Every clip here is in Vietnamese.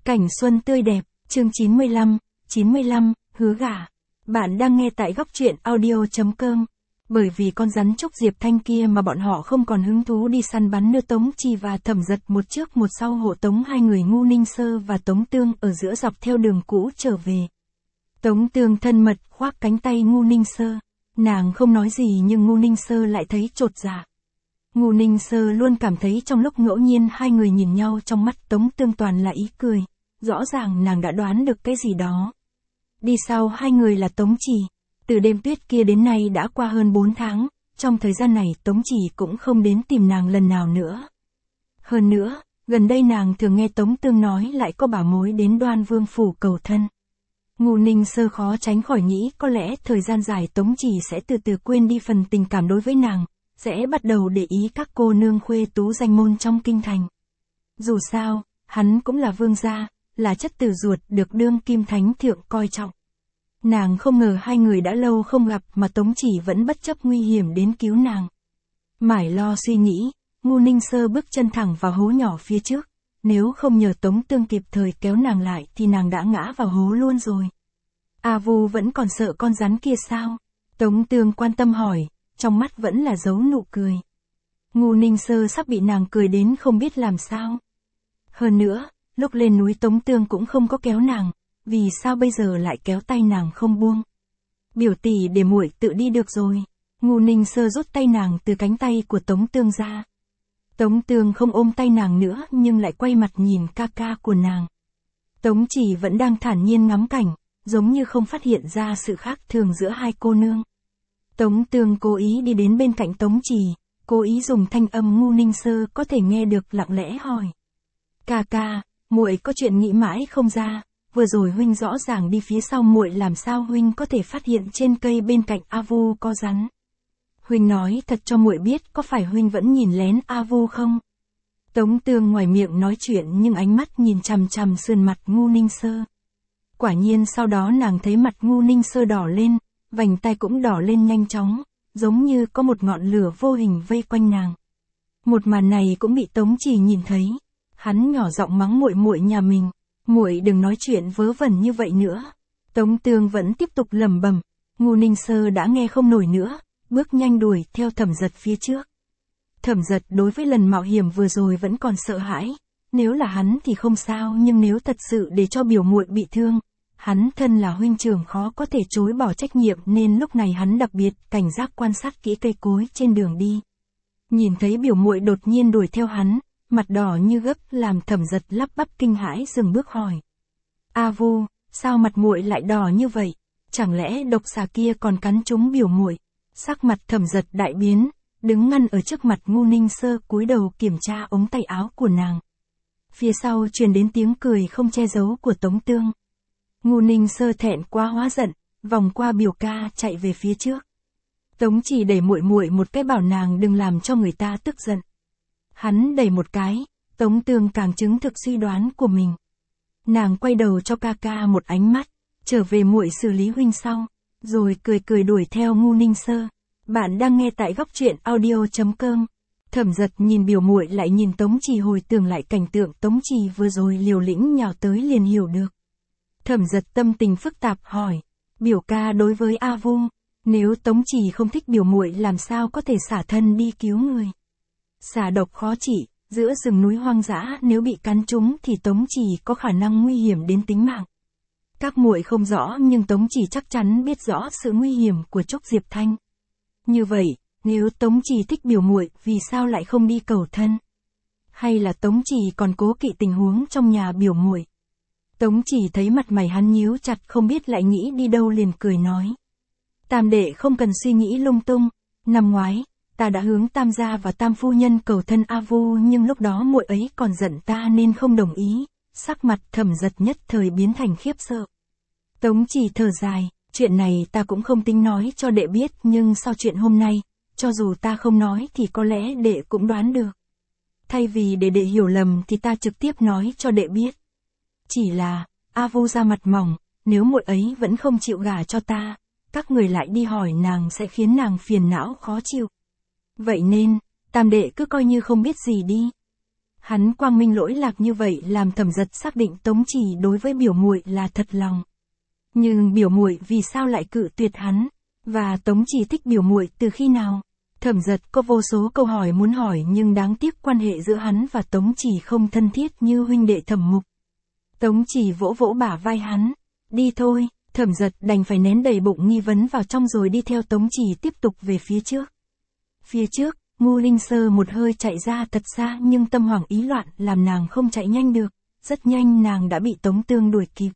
Cảnh xuân tươi đẹp, chương 95, hứa gả. Bạn đang nghe tại góc truyện audio.com. Bởi vì con rắn trúc Diệp Thanh kia mà bọn họ không còn hứng thú đi săn bắn nữa. Tống Trì và Thẩm Dật một trước một sau hộ tống hai người Ngu Ninh Sơ và Tống Tương ở giữa dọc theo đường cũ trở về. Tống Tương thân mật khoác cánh tay Ngu Ninh Sơ. Nàng không nói gì nhưng Ngu Ninh Sơ lại thấy chột dạ. Ngu Ninh Sơ luôn cảm thấy trong lúc ngẫu nhiên hai người nhìn nhau trong mắt Tống Tương toàn là ý cười. Rõ ràng nàng đã đoán được cái gì đó. Đi sau hai người là Tống Trì. Từ đêm tuyết kia đến nay đã qua hơn 4 tháng, trong thời gian này Tống Trì cũng không đến tìm nàng lần nào nữa. Hơn nữa, gần đây nàng thường nghe Tống Tương nói lại có bảo mối đến Đoan Vương phủ cầu thân. Ngu Ninh Sơ khó tránh khỏi nghĩ có lẽ thời gian dài Tống Trì sẽ từ từ quên đi phần tình cảm đối với nàng, sẽ bắt đầu để ý các cô nương khuê tú danh môn trong kinh thành. Dù sao, hắn cũng là vương gia, là chất tử ruột được đương kim thánh thượng coi trọng. Nàng không ngờ hai người đã lâu không gặp mà Tống Trì vẫn bất chấp nguy hiểm đến cứu nàng. Mải lo suy nghĩ, Ngu Ninh Sơ bước chân thẳng vào hố nhỏ phía trước, nếu không nhờ Tống Tương kịp thời kéo nàng lại thì nàng đã ngã vào hố luôn rồi. A Vu vẫn còn sợ con rắn kia sao? Tống Tương quan tâm hỏi, trong mắt vẫn là dấu nụ cười. Ngu Ninh Sơ sắp bị nàng cười đến không biết làm sao. Hơn nữa, lúc lên núi Tống Tương cũng không có kéo nàng, vì sao bây giờ lại kéo tay nàng không buông? Biểu tỷ để muội tự đi được rồi. Ngu Ninh Sơ rút tay nàng từ cánh tay của Tống Tương ra. Tống Tương không ôm tay nàng nữa nhưng lại quay mặt nhìn ca ca của nàng. Tống Trì vẫn đang thản nhiên ngắm cảnh, giống như không phát hiện ra sự khác thường giữa hai cô nương. Tống Tương cố ý đi đến bên cạnh Tống Trì, cố ý dùng thanh âm Ngu Ninh Sơ có thể nghe được lặng lẽ hỏi. Ca ca, muội có chuyện nghĩ mãi không ra, vừa rồi huynh rõ ràng đi phía sau muội làm sao huynh có thể phát hiện trên cây bên cạnh A Vu có rắn. Huynh nói thật cho muội biết có phải huynh vẫn nhìn lén A Vu không? Tống Tương ngoài miệng nói chuyện nhưng ánh mắt nhìn chằm chằm sườn mặt Ngu Ninh Sơ. Quả nhiên sau đó nàng thấy mặt Ngu Ninh Sơ đỏ lên, vành tai cũng đỏ lên nhanh chóng, giống như có một ngọn lửa vô hình vây quanh nàng. Một màn này cũng bị Tống Trì nhìn thấy. Hắn nhỏ giọng mắng muội muội nhà mình, muội đừng nói chuyện vớ vẩn như vậy nữa. Tống Tương vẫn tiếp tục lẩm bẩm, Ngu Ninh Sơ đã nghe không nổi nữa, bước nhanh đuổi theo Thẩm Dật phía trước. Thẩm Dật đối với lần mạo hiểm vừa rồi vẫn còn sợ hãi, nếu là hắn thì không sao nhưng nếu thật sự để cho biểu muội bị thương, hắn thân là huynh trưởng khó có thể chối bỏ trách nhiệm nên lúc này hắn đặc biệt cảnh giác quan sát kỹ cây cối trên đường đi. Nhìn thấy biểu muội đột nhiên đuổi theo hắn, mặt đỏ như gấp làm Thẩm Dật lắp bắp kinh hãi dừng bước hỏi. A Vu, sao mặt muội lại đỏ như vậy? Chẳng lẽ độc xà kia còn cắn trúng biểu muội? Sắc mặt Thẩm Dật đại biến, đứng ngăn ở trước mặt Ngu Ninh Sơ cúi đầu kiểm tra ống tay áo của nàng. Phía sau truyền đến tiếng cười không che giấu của Tống Tương. Ngu Ninh Sơ thẹn quá hóa giận, vòng qua biểu ca chạy về phía trước. Tống Trì đẩy muội muội một cái bảo nàng đừng làm cho người ta tức giận. Hắn đẩy một cái, Tống Tương càng chứng thực suy đoán của mình. Nàng quay đầu cho ca ca một ánh mắt, trở về muội xử lý huynh sau, rồi cười cười đuổi theo Ngu Ninh Sơ. Bạn đang nghe tại góc truyện audio.com. Thẩm Dật nhìn biểu muội lại nhìn Tống Trì hồi tưởng lại cảnh tượng Tống Trì vừa rồi liều lĩnh nhào tới liền hiểu được. Thẩm Dật tâm tình phức tạp hỏi, biểu ca đối với A Vu, nếu Tống Trì không thích biểu muội làm sao có thể xả thân đi cứu người? Xà độc khó trị, giữa rừng núi hoang dã nếu bị cắn trúng thì Tống Trì có khả năng nguy hiểm đến tính mạng. Các muội không rõ nhưng Tống Trì chắc chắn biết rõ sự nguy hiểm của Trúc Diệp Thanh. Như vậy, nếu Tống Trì thích biểu muội vì sao lại không đi cầu thân? Hay là Tống Trì còn cố kỵ tình huống trong nhà biểu muội? Tống Trì thấy mặt mày hắn nhíu chặt không biết lại nghĩ đi đâu liền cười nói. Tam đệ không cần suy nghĩ lung tung, năm ngoái, ta đã hướng Tam gia và Tam phu nhân cầu thân A Vu nhưng lúc đó muội ấy còn giận ta nên không đồng ý. Sắc mặt Thẩm Dật nhất thời biến thành khiếp sợ. Tống Trì thở dài, chuyện này ta cũng không tính nói cho đệ biết nhưng sau chuyện hôm nay, cho dù ta không nói thì có lẽ đệ cũng đoán được. Thay vì để đệ hiểu lầm thì ta trực tiếp nói cho đệ biết. Chỉ là, A Vu ra mặt mỏng, nếu muội ấy vẫn không chịu gả cho ta, các người lại đi hỏi nàng sẽ khiến nàng phiền não khó chịu. Vậy nên, Tam đệ cứ coi như không biết gì đi. Hắn quang minh lỗi lạc như vậy làm Thẩm Giật xác định Tống Chỉ đối với biểu muội là thật lòng. Nhưng biểu muội vì sao lại cự tuyệt hắn? Và Tống Chỉ thích biểu muội từ khi nào? Thẩm Giật có vô số câu hỏi muốn hỏi nhưng đáng tiếc quan hệ giữa hắn và Tống Chỉ không thân thiết như huynh đệ Thẩm Mục. Tống Chỉ vỗ vỗ bả vai hắn. Đi thôi, Thẩm Giật đành phải nén đầy bụng nghi vấn vào trong rồi đi theo Tống Chỉ tiếp tục về phía trước. Phía trước, Ngô Ninh Sơ một hơi chạy ra thật xa nhưng tâm hoảng ý loạn làm nàng không chạy nhanh được. Rất nhanh nàng đã bị Tống Tương đuổi kịp.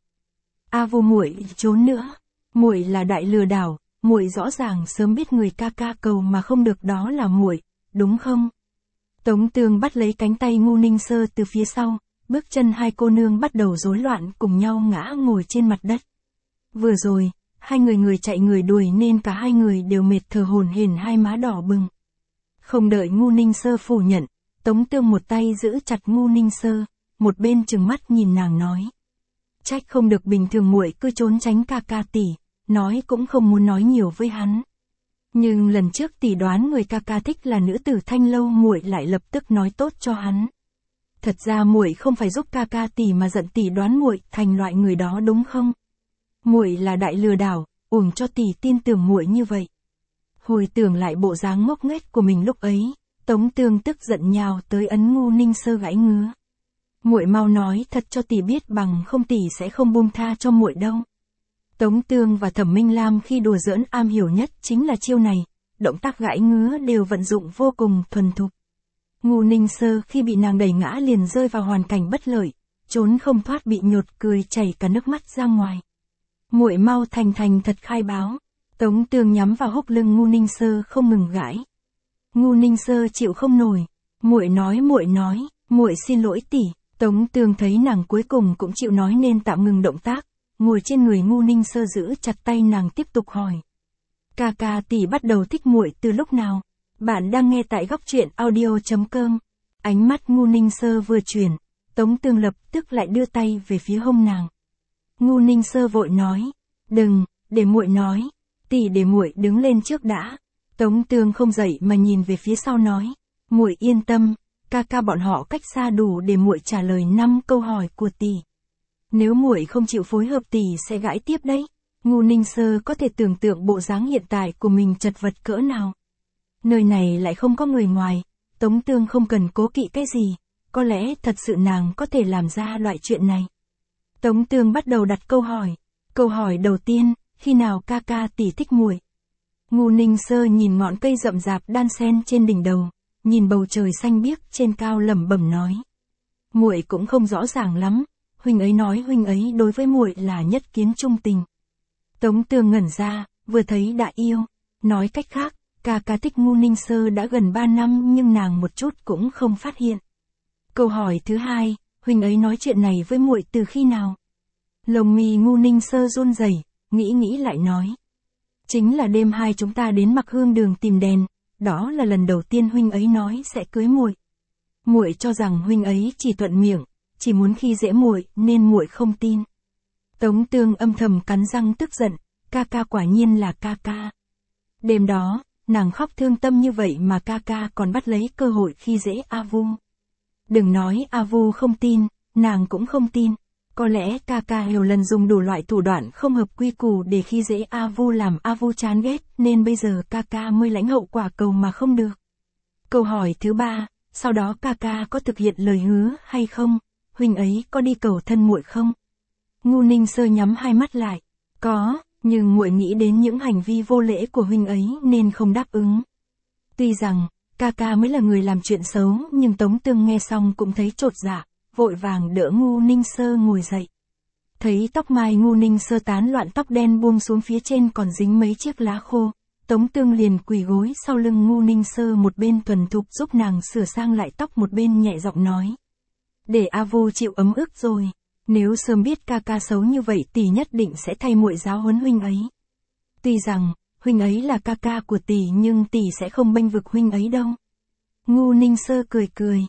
A Vô muội trốn nữa. Muội là đại lừa đảo, muội rõ ràng sớm biết người ca ca cầu mà không được đó là muội, đúng không? Tống Tương bắt lấy cánh tay Ngô Ninh Sơ từ phía sau, bước chân hai cô nương bắt đầu rối loạn cùng nhau ngã ngồi trên mặt đất. Vừa rồi, hai người chạy người đuổi nên cả hai người đều mệt thở hổn hển, hai má đỏ bừng. Không đợi Ngô Ninh Sơ phủ nhận, Tống Tương một tay giữ chặt Ngô Ninh Sơ, một bên trừng mắt nhìn nàng nói. Trách không được bình thường muội cứ trốn tránh ca ca tỷ, nói cũng không muốn nói nhiều với hắn. Nhưng lần trước tỷ đoán người ca ca thích là nữ tử Thanh Lâu, muội lại lập tức nói tốt cho hắn. Thật ra muội không phải giúp ca ca tỷ mà giận tỷ đoán muội thành loại người đó đúng không? Muội là đại lừa đảo, uổng cho tỷ tin tưởng muội như vậy. Hồi tưởng lại bộ dáng ngốc nghếch của mình lúc ấy, Tống Tương tức giận nhào tới ấn Ngô Ninh Sơ gãy ngứa. Muội mau nói thật cho tỷ biết, bằng không tỷ sẽ không buông tha cho muội đâu. Tống Tương và Thẩm Minh Lam khi đùa giỡn am hiểu nhất chính là chiêu này, động tác gãy ngứa đều vận dụng vô cùng thuần thục. Ngô Ninh Sơ khi bị nàng đẩy ngã liền rơi vào hoàn cảnh bất lợi, trốn không thoát bị nhột cười chảy cả nước mắt ra ngoài. Muội mau thành thật khai báo. Tống Tương nhắm vào hốc lưng Ngô Ninh Sơ không ngừng gãi. Ngô Ninh Sơ chịu không nổi. Muội nói, muội xin lỗi tỷ. Tống Tương thấy nàng cuối cùng cũng chịu nói nên tạm ngừng động tác, ngồi trên người Ngô Ninh Sơ giữ chặt tay nàng tiếp tục hỏi. Ca ca tỷ bắt đầu thích muội từ lúc nào? Bạn đang nghe tại góc truyện audio.com. Ánh mắt Ngô Ninh Sơ vừa chuyển, Tống Tương lập tức lại đưa tay về phía hông nàng. Ngô Ninh Sơ vội nói, đừng, để muội nói, tỷ để muội đứng lên trước đã. Tống Tương không dậy mà nhìn về phía sau nói, muội yên tâm, ca ca bọn họ cách xa đủ để muội trả lời 5 câu hỏi của tỷ. Nếu muội không chịu phối hợp tỷ sẽ gãi tiếp đấy. Ngô Ninh Sơ có thể tưởng tượng bộ dáng hiện tại của mình chật vật cỡ nào. Nơi này lại không có người ngoài, Tống Tương không cần cố kỵ cái gì, có lẽ thật sự nàng có thể làm ra loại chuyện này. Tống Tương bắt đầu đặt câu hỏi. Câu hỏi đầu tiên, khi nào ca ca tỷ thích muội? Ngô Ninh Sơ nhìn ngọn cây rậm rạp đan sen trên đỉnh đầu, nhìn bầu trời xanh biếc trên cao lẩm bẩm nói. Muội cũng không rõ ràng lắm, huynh ấy nói huynh ấy đối với muội là nhất kiến trung tình. Tống Tương ngẩn ra, vừa thấy đã yêu, nói cách khác, ca ca thích Ngô Ninh Sơ đã gần 3 năm nhưng nàng một chút cũng không phát hiện. Câu hỏi thứ hai, huynh ấy nói chuyện này với muội từ khi nào? Lông mi Ngô Ninh Sơ run rẩy, nghĩ lại nói. Chính là đêm hai chúng ta đến Mặc Hương đường tìm đèn, đó là lần đầu tiên huynh ấy nói sẽ cưới muội. Muội cho rằng huynh ấy chỉ thuận miệng, chỉ muốn khi dễ muội nên muội không tin. Tống Tương âm thầm cắn răng tức giận, ca ca quả nhiên là ca ca. Đêm đó, nàng khóc thương tâm như vậy mà ca ca còn bắt lấy cơ hội khi dễ A Vu. Đừng nói A Vu không tin, nàng cũng không tin. Có lẽ ca ca nhiều lần dùng đủ loại thủ đoạn không hợp quy củ để khi dễ A Vu làm A Vu chán ghét nên bây giờ ca ca mới lãnh hậu quả cầu mà không được. Câu hỏi thứ ba, sau đó ca ca có thực hiện lời hứa hay không? Huynh ấy có đi cầu thân muội không? Ngô Ninh Sơ nhắm hai mắt lại. Có, nhưng muội nghĩ đến những hành vi vô lễ của huynh ấy nên không đáp ứng. Tuy rằng, ca ca mới là người làm chuyện xấu nhưng Tống Tương nghe xong cũng thấy chột dạ, vội vàng đỡ Ngô Ninh Sơ ngồi dậy. Thấy tóc mai Ngô Ninh Sơ tán loạn, tóc đen buông xuống phía trên còn dính mấy chiếc lá khô, Tống Tương liền quỳ gối sau lưng Ngô Ninh Sơ, một bên thuần thục giúp nàng sửa sang lại tóc, một bên nhẹ giọng nói. Để A Vu chịu ấm ức rồi, nếu sớm biết ca ca xấu như vậy tỷ nhất định sẽ thay muội giáo huấn huynh ấy. Tuy rằng, huynh ấy là ca ca của tỷ nhưng tỷ sẽ không bênh vực huynh ấy đâu. Ngô Ninh Sơ cười.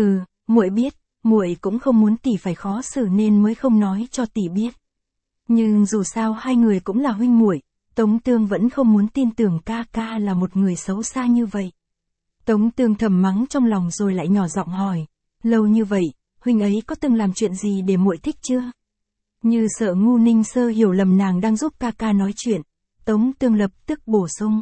Muội biết, muội cũng không muốn tỷ phải khó xử nên mới không nói cho tỷ biết. Nhưng dù sao hai người cũng là huynh muội, Tống Tương vẫn không muốn tin tưởng ca ca là một người xấu xa như vậy. Tống Tương thầm mắng trong lòng rồi lại nhỏ giọng hỏi, Lâu như vậy, huynh ấy có từng làm chuyện gì để muội thích chưa? Như sợ Ngu Ninh Sơ hiểu lầm nàng đang giúp ca ca nói chuyện, Tống Tương lập tức bổ sung.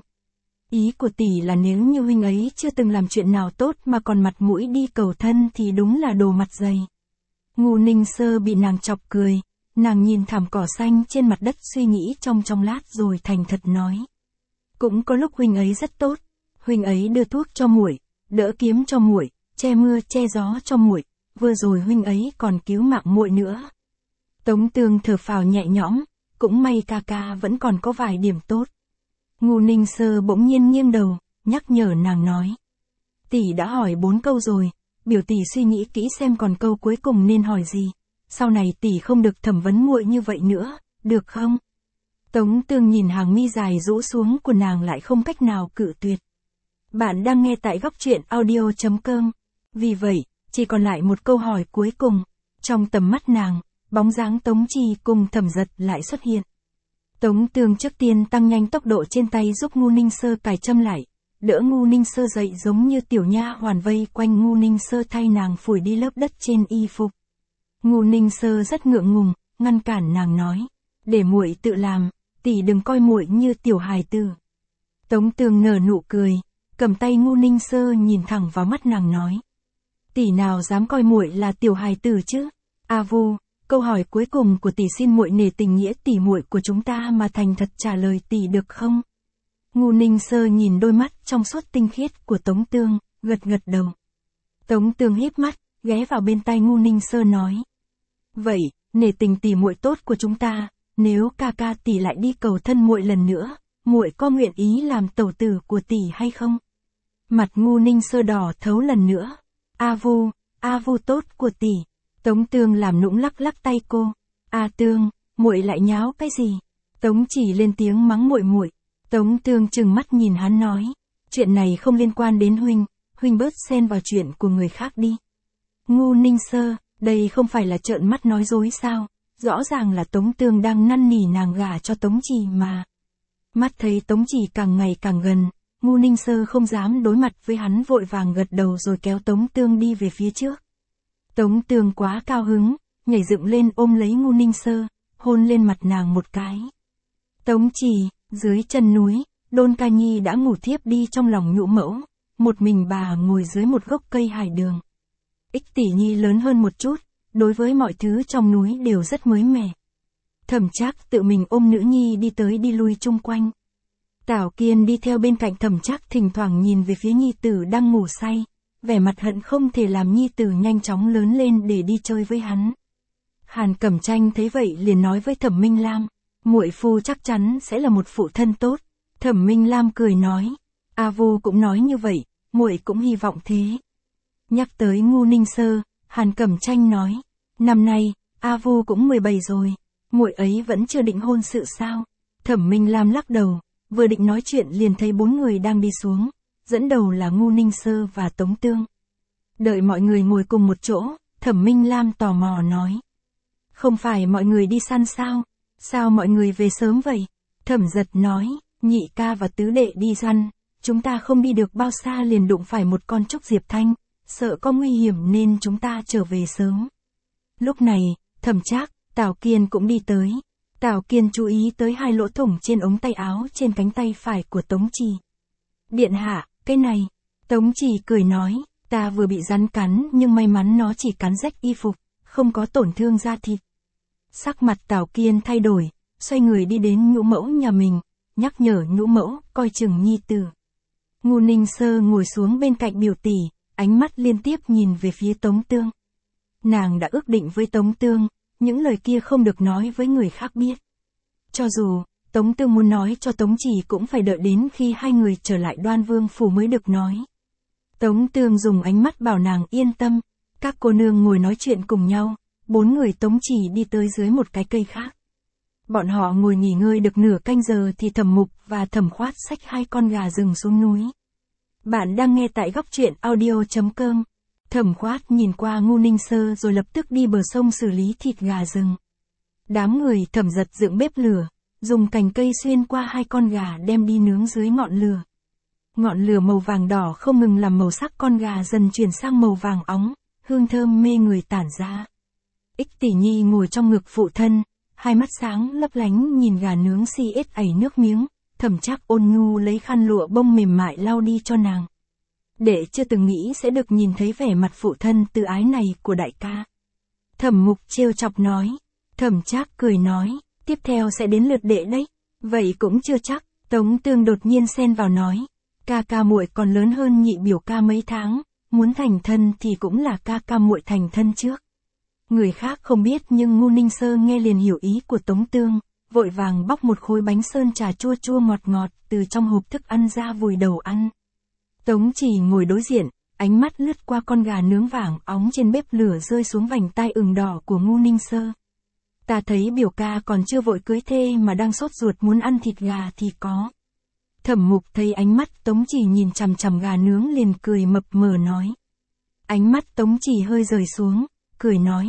Ý của tỷ là nếu như huynh ấy chưa từng làm chuyện nào tốt mà còn mặt mũi đi cầu thân thì đúng là đồ mặt dày. Ngu Ninh Sơ bị nàng chọc cười, nàng nhìn thảm cỏ xanh trên mặt đất suy nghĩ trong lát rồi thành thật nói. Cũng có lúc huynh ấy rất tốt, huynh ấy đưa thuốc cho muội, đỡ kiếm cho muội, che mưa che gió cho muội, vừa rồi huynh ấy còn cứu mạng muội nữa. Tống Tương thở phào nhẹ nhõm, cũng may ca ca vẫn còn có vài điểm tốt. Ngu Ninh Sơ bỗng nhiên nghiêng đầu, nhắc nhở nàng nói. Tỷ đã hỏi 4 câu rồi, biểu tỷ suy nghĩ kỹ xem còn câu cuối cùng nên hỏi gì. Sau này tỷ không được thẩm vấn muội như vậy nữa, được không? Tống Tương nhìn hàng mi dài rũ xuống của nàng lại không cách nào cự tuyệt. Bạn đang nghe tại góc truyện audio.com. Vì vậy, chỉ còn lại một câu hỏi cuối cùng. Trong tầm mắt nàng, bóng dáng Tống Trì cùng Thẩm Giật lại xuất hiện. Tống Tương trước tiên tăng nhanh tốc độ trên tay giúp Ngu Ninh Sơ cài châm lại, đỡ Ngu Ninh Sơ dậy giống như tiểu nha hoàn vây quanh Ngu Ninh Sơ thay nàng phủi đi lớp đất trên y phục. Ngu Ninh Sơ rất ngượng ngùng, ngăn cản nàng nói, để muội tự làm, tỷ đừng coi muội như tiểu hài tử. Tống Tương nở nụ cười, cầm tay Ngu Ninh Sơ nhìn thẳng vào mắt nàng nói, tỷ nào dám coi muội là tiểu hài tử chứ? A Vu, câu hỏi cuối cùng của tỷ xin muội nể tình nghĩa tỷ muội của chúng ta mà thành thật trả lời tỷ được không? Ngu Ninh Sơ nhìn đôi mắt trong suốt tinh khiết của Tống Tương, gật gật đầu. Tống Tương híp mắt, ghé vào bên tai Ngu Ninh Sơ nói. Vậy, nể tình tỷ muội tốt của chúng ta, nếu ca ca tỷ lại đi cầu thân muội lần nữa, muội có nguyện ý làm tẩu tử của tỷ hay không? Mặt Ngu Ninh Sơ đỏ thấu lần nữa. A Vu tốt của tỷ. Tống Tương làm nũng lắc lắc tay cô. A Tương, muội lại nháo cái gì? Tống Chỉ lên tiếng mắng muội. Tống Tương trừng mắt nhìn hắn nói, chuyện này không liên quan đến huynh bớt xen vào chuyện của người khác đi. Ngu Ninh Sơ, đây không phải là trợn mắt nói dối sao? Rõ ràng là Tống Tương đang năn nỉ nàng gả cho Tống Chỉ mà. Mắt thấy Tống Chỉ càng ngày càng gần, Ngu Ninh Sơ không dám đối mặt với hắn, vội vàng gật đầu rồi kéo Tống Tương đi về phía trước. Tống Tương quá cao hứng, nhảy dựng lên ôm lấy Ngu Ninh Sơ, hôn lên mặt nàng một cái. Tống Chỉ, dưới chân núi, Đôn Ca Nhi đã ngủ thiếp đi trong lòng Nhũ Mẫu, một mình bà ngồi dưới một gốc cây hải đường. Ích Tỷ Nhi lớn hơn một chút, đối với mọi thứ trong núi đều rất mới mẻ. Thẩm Trác tự mình ôm nữ nhi đi tới đi lui chung quanh. Tảo Kiên đi theo bên cạnh Thẩm Trác, thỉnh thoảng nhìn về phía nhi tử đang ngủ say, vẻ mặt hận không thể làm nhi tử nhanh chóng lớn lên để đi chơi với hắn. Hàn Cẩm Tranh thấy vậy liền nói với Thẩm Minh Lam, muội phu chắc chắn sẽ là một phụ thân tốt. Thẩm Minh Lam cười nói, A Vu cũng nói như vậy, muội cũng hy vọng thế. Nhắc tới Ngu Ninh Sơ, Hàn Cẩm Tranh nói, năm nay, A Vu cũng 17 rồi, muội ấy vẫn chưa định hôn sự sao? Thẩm Minh Lam lắc đầu, vừa định nói chuyện liền thấy 4 người đang đi xuống, dẫn đầu là Ngu Ninh Sơ và Tống Tương. Đợi mọi người ngồi cùng một chỗ, Thẩm Minh Lam tò mò nói, không phải mọi người đi săn sao? Sao mọi người về sớm vậy? Thẩm Giật nói, nhị ca và tứ đệ đi săn, chúng ta không đi được bao xa liền đụng phải một con trúc diệp thanh, sợ có nguy hiểm nên chúng ta trở về sớm. Lúc này, Thẩm Trác, Tào Kiên cũng đi tới. Tào Kiên chú ý tới 2 lỗ thủng trên ống tay áo trên cánh tay phải của Tống Trì. Điện hạ, cái này. Tống Trì cười nói, ta vừa bị rắn cắn nhưng may mắn nó chỉ cắn rách y phục, không có tổn thương da thịt. Sắc mặt Tào Kiên thay đổi, xoay người đi đến Nhũ Mẫu nhà mình, nhắc nhở Nhũ Mẫu coi chừng nhi tử. Ngu Ninh Sơ ngồi xuống bên cạnh biểu tỷ, ánh mắt liên tiếp nhìn về phía Tống Tương. Nàng đã ước định với Tống Tương, những lời kia không được nói với người khác biết. Cho dù, Tống Tương muốn nói cho Tống Chỉ cũng phải đợi đến khi 2 người trở lại Đoan Vương phủ mới được nói. Tống Tương dùng ánh mắt bảo nàng yên tâm, các cô nương ngồi nói chuyện cùng nhau, 4 người Tống Chỉ đi tới dưới một cái cây khác. Bọn họ ngồi nghỉ ngơi được nửa canh giờ thì Thẩm Mục và Thẩm Khoát xách 2 con gà rừng xuống núi. Bạn đang nghe tại góc truyện audio.com. Thẩm Khoát nhìn qua Ngu Ninh Sơ rồi lập tức đi bờ sông xử lý thịt gà rừng. Đám người Thẩm Giật dựng bếp lửa, dùng cành cây xuyên qua 2 con gà đem đi nướng dưới ngọn lửa. Ngọn lửa màu vàng đỏ không ngừng làm màu sắc con gà dần chuyển sang màu vàng óng, hương thơm mê người tản ra. Ích Tỷ Nhi ngồi trong ngực phụ thân, hai mắt sáng lấp lánh nhìn gà nướng si ết ảy nước miếng, Thẩm Trác ôn nhu lấy khăn lụa bông mềm mại lau đi cho nàng. Đệ chưa từng nghĩ sẽ được nhìn thấy vẻ mặt phụ thân từ ái này của đại ca. Thẩm Mục trêu chọc nói. Thẩm Trác cười nói, tiếp theo sẽ đến lượt đệ đấy. Vậy cũng chưa chắc, Tống Tương đột nhiên xen vào nói. Ca ca muội còn lớn hơn nhị biểu ca mấy tháng, muốn thành thân thì cũng là ca ca muội thành thân trước. Người khác không biết nhưng Ngu Ninh Sơ nghe liền hiểu ý của Tống Tương, vội vàng bóc một khối bánh sơn trà chua chua ngọt ngọt từ trong hộp thức ăn ra vùi đầu ăn. Tống Chỉ ngồi đối diện, ánh mắt lướt qua con gà nướng vàng óng trên bếp lửa rơi xuống vành tai ửng đỏ của Ngu Ninh Sơ. Ta thấy biểu ca còn chưa vội cưới thê mà đang sốt ruột muốn ăn thịt gà thì có. Thẩm Mục thấy ánh mắt Tống Chỉ nhìn chằm chằm gà nướng liền cười mập mờ nói. Ánh mắt Tống Chỉ hơi rời xuống, cười nói,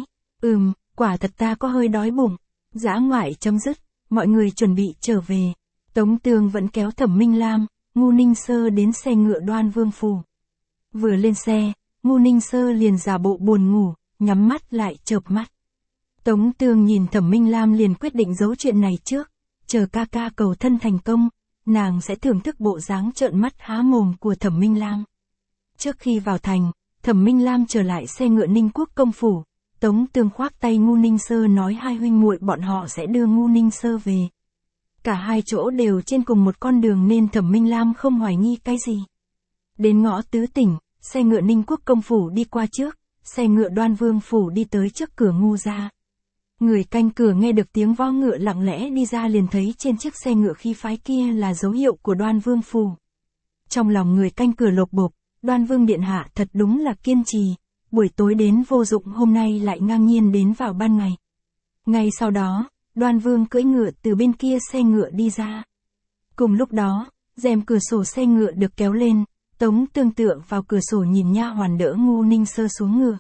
quả thật ta có hơi đói bụng. Dã ngoại chấm dứt, mọi người chuẩn bị trở về. Tống Tương vẫn kéo Thẩm Minh Lam, Ngu Ninh Sơ đến xe ngựa Đoan Vương phủ. Vừa lên xe, Ngu Ninh Sơ liền giả bộ buồn ngủ, nhắm mắt lại chợp mắt. Tống Tương nhìn Thẩm Minh Lam liền quyết định giấu chuyện này trước, chờ ca ca cầu thân thành công, nàng sẽ thưởng thức bộ dáng trợn mắt há mồm của Thẩm Minh Lam. Trước khi vào thành, Thẩm Minh Lam trở lại xe ngựa Ninh Quốc công phủ, Tống Tương khoác tay Ngu Ninh Sơ nói hai huynh muội bọn họ sẽ đưa Ngu Ninh Sơ về. Cả hai chỗ đều trên cùng một con đường nên Thẩm Minh Lam không hoài nghi cái gì. Đến ngõ Tứ Tỉnh, xe ngựa Ninh Quốc công phủ đi qua trước, xe ngựa Đoan Vương phủ đi tới trước cửa Ngu gia. Người canh cửa nghe được tiếng vó ngựa lặng lẽ đi ra liền thấy trên chiếc xe ngựa khí phái kia là dấu hiệu của Đoan Vương phủ. Trong lòng người canh cửa lột bột, Đoan Vương điện hạ thật đúng là kiên trì, buổi tối đến vô dụng hôm nay lại ngang nhiên đến vào ban ngày. Ngay sau đó, Đoan Vương cưỡi ngựa từ bên kia xe ngựa đi ra. Cùng lúc đó, rèm cửa sổ xe ngựa được kéo lên, Tống Tương tựa vào cửa sổ nhìn nha hoàn đỡ Ngu Ninh Sơ xuống ngựa.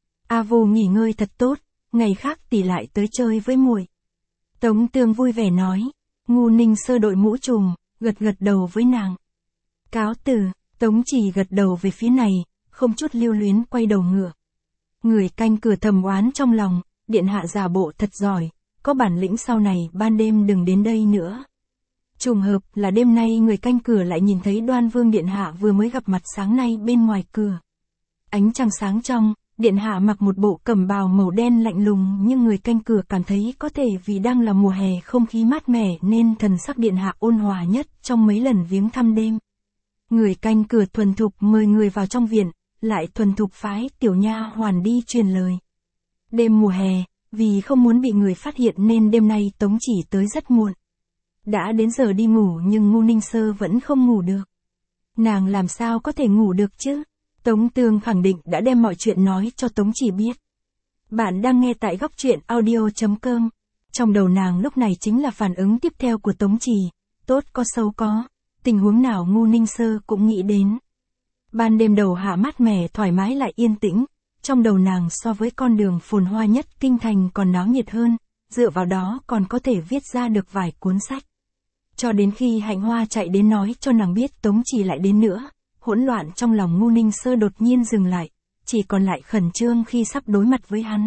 A Vô nghỉ ngơi thật tốt, ngày khác tỷ lại tới chơi với muội. Tống Tương vui vẻ nói. Ngu Ninh Sơ đội mũ trùm, gật gật đầu với nàng. Cáo từ, Tống Chỉ gật đầu về phía này, không chút lưu luyến quay đầu ngựa. Người canh cửa thầm oán trong lòng, điện hạ giả bộ thật giỏi, có bản lĩnh sau này ban đêm đừng đến đây nữa. Trùng hợp là đêm nay người canh cửa lại nhìn thấy Đoan Vương điện hạ vừa mới gặp mặt sáng nay bên ngoài cửa. Ánh trăng sáng trong, điện hạ mặc một bộ cẩm bào màu đen lạnh lùng nhưng người canh cửa cảm thấy có thể vì đang là mùa hè không khí mát mẻ nên thần sắc điện hạ ôn hòa nhất trong mấy lần viếng thăm đêm. Người canh cửa thuần thục mời người vào trong viện, lại thuần thục phái tiểu nha hoàn đi truyền lời. Đêm mùa hè, vì không muốn bị người phát hiện nên đêm nay Tống Chỉ tới rất muộn. Đã đến giờ đi ngủ nhưng Ngu Ninh Sơ vẫn không ngủ được. Nàng làm sao có thể ngủ được chứ? Tống Tương khẳng định đã đem mọi chuyện nói cho Tống Chỉ biết. Bạn đang nghe tại góc truyện audio.com. Trong đầu nàng lúc này chính là phản ứng tiếp theo của Tống Chỉ, tốt có xấu có, tình huống nào Ngu Ninh Sơ cũng nghĩ đến. Ban đêm đầu hạ mát mẻ thoải mái lại yên tĩnh, trong đầu nàng so với con đường phồn hoa nhất kinh thành còn náo nhiệt hơn, dựa vào đó còn có thể viết ra được vài cuốn sách. Cho đến khi Hạnh Hoa chạy đến nói cho nàng biết Tống Chỉ lại đến nữa, hỗn loạn trong lòng Ngu Ninh Sơ đột nhiên dừng lại, chỉ còn lại khẩn trương khi sắp đối mặt với hắn.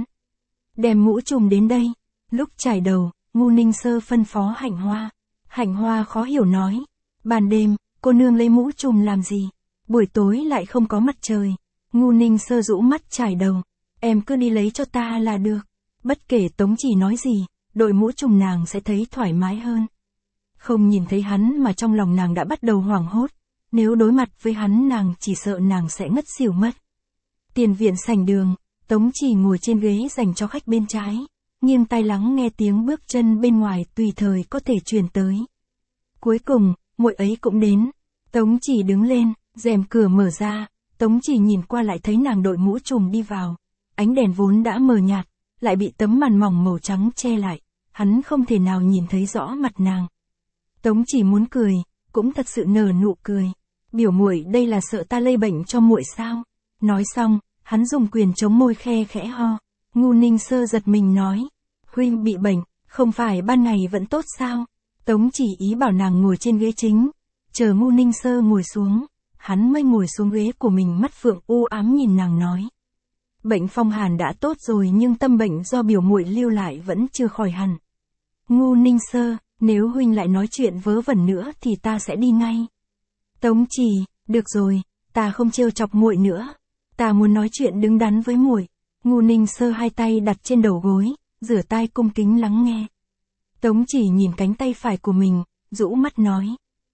Đem mũ trùm đến đây. Lúc trải đầu, Ngu Ninh Sơ phân phó Hạnh Hoa. Hạnh Hoa khó hiểu nói, ban đêm, cô nương lấy mũ trùm làm gì? Buổi tối lại không có mặt trời. Ngu Ninh Sơ rũ mắt trải đầu, em cứ đi lấy cho ta là được. Bất kể Tống Chỉ nói gì, đội mũ trùm nàng sẽ thấy thoải mái hơn. Không nhìn thấy hắn mà trong lòng nàng đã bắt đầu hoảng hốt. Nếu đối mặt với hắn nàng chỉ sợ nàng sẽ ngất xỉu mất. Tiền viện sảnh đường, Tống Chỉ ngồi trên ghế dành cho khách bên trái, nghiêng tai lắng nghe tiếng bước chân bên ngoài tùy thời có thể truyền tới. Cuối cùng, muội ấy cũng đến. Tống Chỉ đứng lên, rèm cửa mở ra, Tống Chỉ nhìn qua lại thấy nàng đội mũ trùm đi vào. Ánh đèn vốn đã mờ nhạt, lại bị tấm màn mỏng màu trắng che lại, hắn không thể nào nhìn thấy rõ mặt nàng. Tống Chỉ muốn cười, cũng thật sự nở nụ cười. Biểu muội đây là sợ ta lây bệnh cho muội sao? Nói xong, hắn dùng quyền chống môi khe khẽ ho. Ngu Ninh Sơ giật mình nói, huynh bị bệnh, không phải ban ngày vẫn tốt sao? Tống Chỉ ý bảo nàng ngồi trên ghế chính, chờ Ngu Ninh Sơ ngồi xuống, hắn mới ngồi xuống ghế của mình mắt phượng u ám nhìn nàng nói. Bệnh phong hàn đã tốt rồi nhưng tâm bệnh do biểu muội lưu lại vẫn chưa khỏi hẳn. Ngu Ninh Sơ, nếu huynh lại nói chuyện vớ vẩn nữa thì ta sẽ đi ngay. Tống Trì, được rồi, ta không trêu chọc muội nữa. Ta muốn nói chuyện đứng đắn với muội. Ngu Ninh Sơ hai tay đặt trên đầu gối, rửa tai cung kính lắng nghe. Tống Chỉ nhìn cánh tay phải của mình, rũ mắt nói.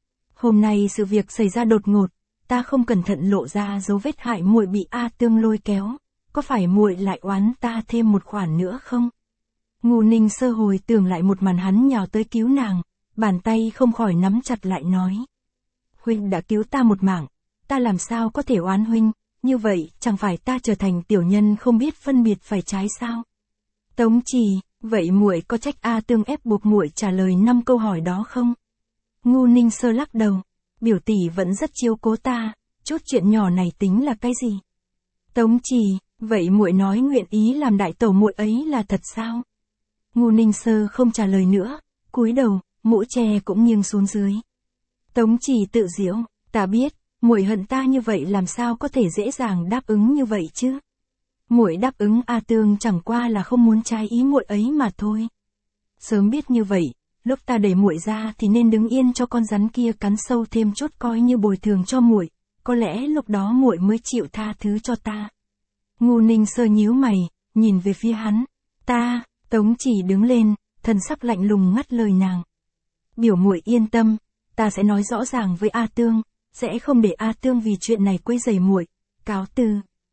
Hôm nay sự việc xảy ra đột ngột, ta không cẩn thận lộ ra dấu vết hại muội bị A Tương lôi kéo, có phải muội lại oán ta thêm một khoản nữa không? Ngu Ninh Sơ hồi tưởng lại một màn hắn nhào tới cứu nàng, bàn tay không khỏi nắm chặt lại nói. Huynh đã cứu ta một mạng, ta làm sao có thể oán huynh, như vậy chẳng phải ta trở thành tiểu nhân không biết phân biệt phải trái sao? Tống Trì, vậy muội có trách A Tương ép buộc muội trả lời 5 câu hỏi đó không? Ngu Ninh Sơ lắc đầu, biểu tỷ vẫn rất chiếu cố ta, chút chuyện nhỏ này tính là cái gì? Tống Trì, vậy muội nói nguyện ý làm đại tẩu muội ấy là thật sao? Ngu Ninh Sơ không trả lời nữa, cúi đầu, mũ che cũng nghiêng xuống dưới. Tống Trì tự giễu, ta biết, muội hận ta như vậy làm sao có thể dễ dàng đáp ứng như vậy chứ? Muội đáp ứng A Tương chẳng qua là không muốn trái ý muội ấy mà thôi. Sớm biết như vậy, lúc ta đẩy muội ra thì nên đứng yên cho con rắn kia cắn sâu thêm chút coi như bồi thường cho muội, có lẽ lúc đó muội mới chịu tha thứ cho ta. Ngu Ninh Sơ nhíu mày, nhìn về phía hắn. Ta, Tống Chỉ đứng lên, thần sắc lạnh lùng ngắt lời nàng. Biểu muội yên tâm, ta sẽ nói rõ ràng với A Tương, sẽ không để A Tương vì chuyện này quấy rầy muội. Cáo từ.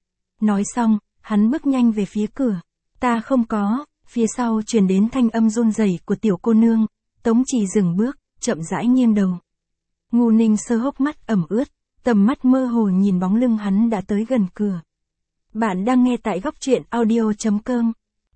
Nói xong, hắn bước nhanh về phía cửa. Ta không có, phía sau truyền đến thanh âm run rẩy của tiểu cô nương. Tống Chỉ dừng bước, chậm rãi nghiêng đầu. Ngu Ninh Sơ hốc mắt ẩm ướt, tầm mắt mơ hồ nhìn bóng lưng hắn đã tới gần cửa. Bạn đang nghe tại góc truyện audio.com.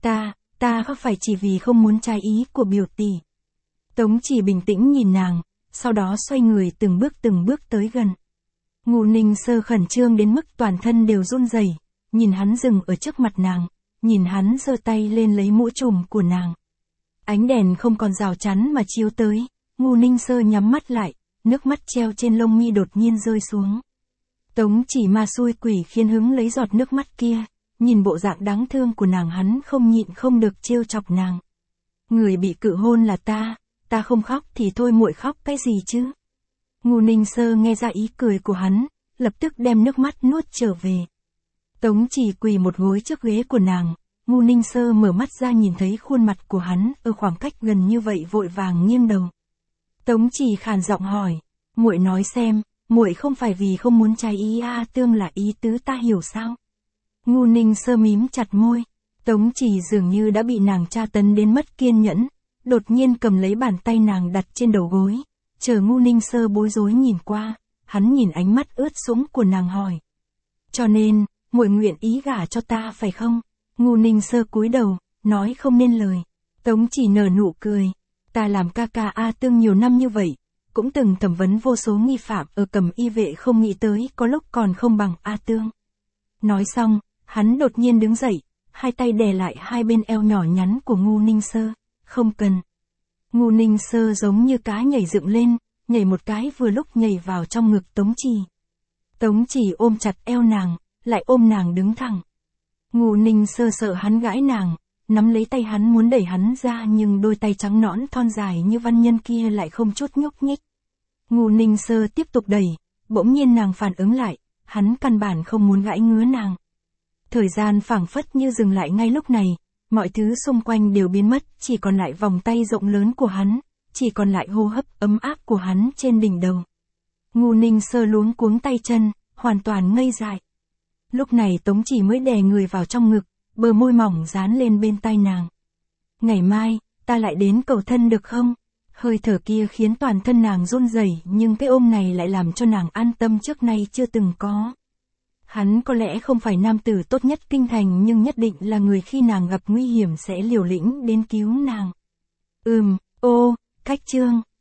Ta không phải chỉ vì không muốn trái ý của biểu tỷ. Tống Chỉ bình tĩnh nhìn nàng, sau đó xoay người từng bước tới gần. Ngu Ninh Sơ khẩn trương đến mức toàn thân đều run rẩy, nhìn hắn dừng ở trước mặt nàng, nhìn hắn giơ tay lên lấy mũ trùm của nàng. Ánh đèn không còn rào chắn mà chiếu tới, Ngu Ninh Sơ nhắm mắt lại, nước mắt treo trên lông mi đột nhiên rơi xuống. Tống Chỉ ma xui quỷ khiến hứng lấy giọt nước mắt kia, nhìn bộ dạng đáng thương của nàng hắn không nhịn không được trêu chọc nàng. Người bị cự hôn là ta không khóc thì thôi muội khóc cái gì chứ? Ngu Ninh Sơ nghe ra ý cười của hắn, lập tức đem nước mắt nuốt trở về. Tống Chỉ quỳ một gối trước ghế của nàng, Ngu Ninh Sơ mở mắt ra nhìn thấy khuôn mặt của hắn ở khoảng cách gần như vậy vội vàng nghiêng đầu. Tống Chỉ khàn giọng hỏi, muội nói xem, muội không phải vì không muốn trái ý A Tương là ý tứ ta hiểu sao? Ngu Ninh Sơ mím chặt môi, Tống Chỉ dường như đã bị nàng tra tấn đến mất kiên nhẫn, đột nhiên cầm lấy bàn tay nàng đặt trên đầu gối, chờ Ngu Ninh Sơ bối rối nhìn qua, hắn nhìn ánh mắt ướt sũng của nàng hỏi. Cho nên, muội nguyện ý gả cho ta phải không? Ngu Ninh Sơ cúi đầu, nói không nên lời. Tống Chỉ nở nụ cười, ta làm ca ca A Tương nhiều năm như vậy, cũng từng thẩm vấn vô số nghi phạm ở Cẩm Y vệ không nghĩ tới có lúc còn không bằng A Tương. Nói xong, hắn đột nhiên đứng dậy, hai tay đè lại hai bên eo nhỏ nhắn của Ngu Ninh Sơ. Không cần. Ngu Ninh Sơ giống như cá nhảy dựng lên, nhảy một cái vừa lúc nhảy vào trong ngực Tống Chỉ. Tống Chỉ ôm chặt eo nàng, lại ôm nàng đứng thẳng. Ngu Ninh Sơ sợ hắn gãi nàng, nắm lấy tay hắn muốn đẩy hắn ra nhưng đôi tay trắng nõn thon dài như văn nhân kia lại không chút nhúc nhích. Ngu Ninh Sơ tiếp tục đẩy, bỗng nhiên nàng phản ứng lại, hắn căn bản không muốn gãi ngứa nàng. Thời gian phảng phất như dừng lại ngay lúc này, mọi thứ xung quanh đều biến mất, chỉ còn lại vòng tay rộng lớn của hắn, chỉ còn lại hô hấp ấm áp của hắn trên đỉnh đầu. Ngu Ninh Sơ luống cuống tay chân, hoàn toàn ngây dại. Lúc này Tống Chỉ mới đè người vào trong ngực, bờ môi mỏng dán lên bên tai nàng. Ngày mai, ta lại đến cầu thân được không? Hơi thở kia khiến toàn thân nàng run rẩy, nhưng cái ôm này lại làm cho nàng an tâm trước nay chưa từng có. Hắn có lẽ không phải nam tử tốt nhất kinh thành nhưng nhất định là người khi nàng gặp nguy hiểm sẽ liều lĩnh đến cứu nàng. Cách chương.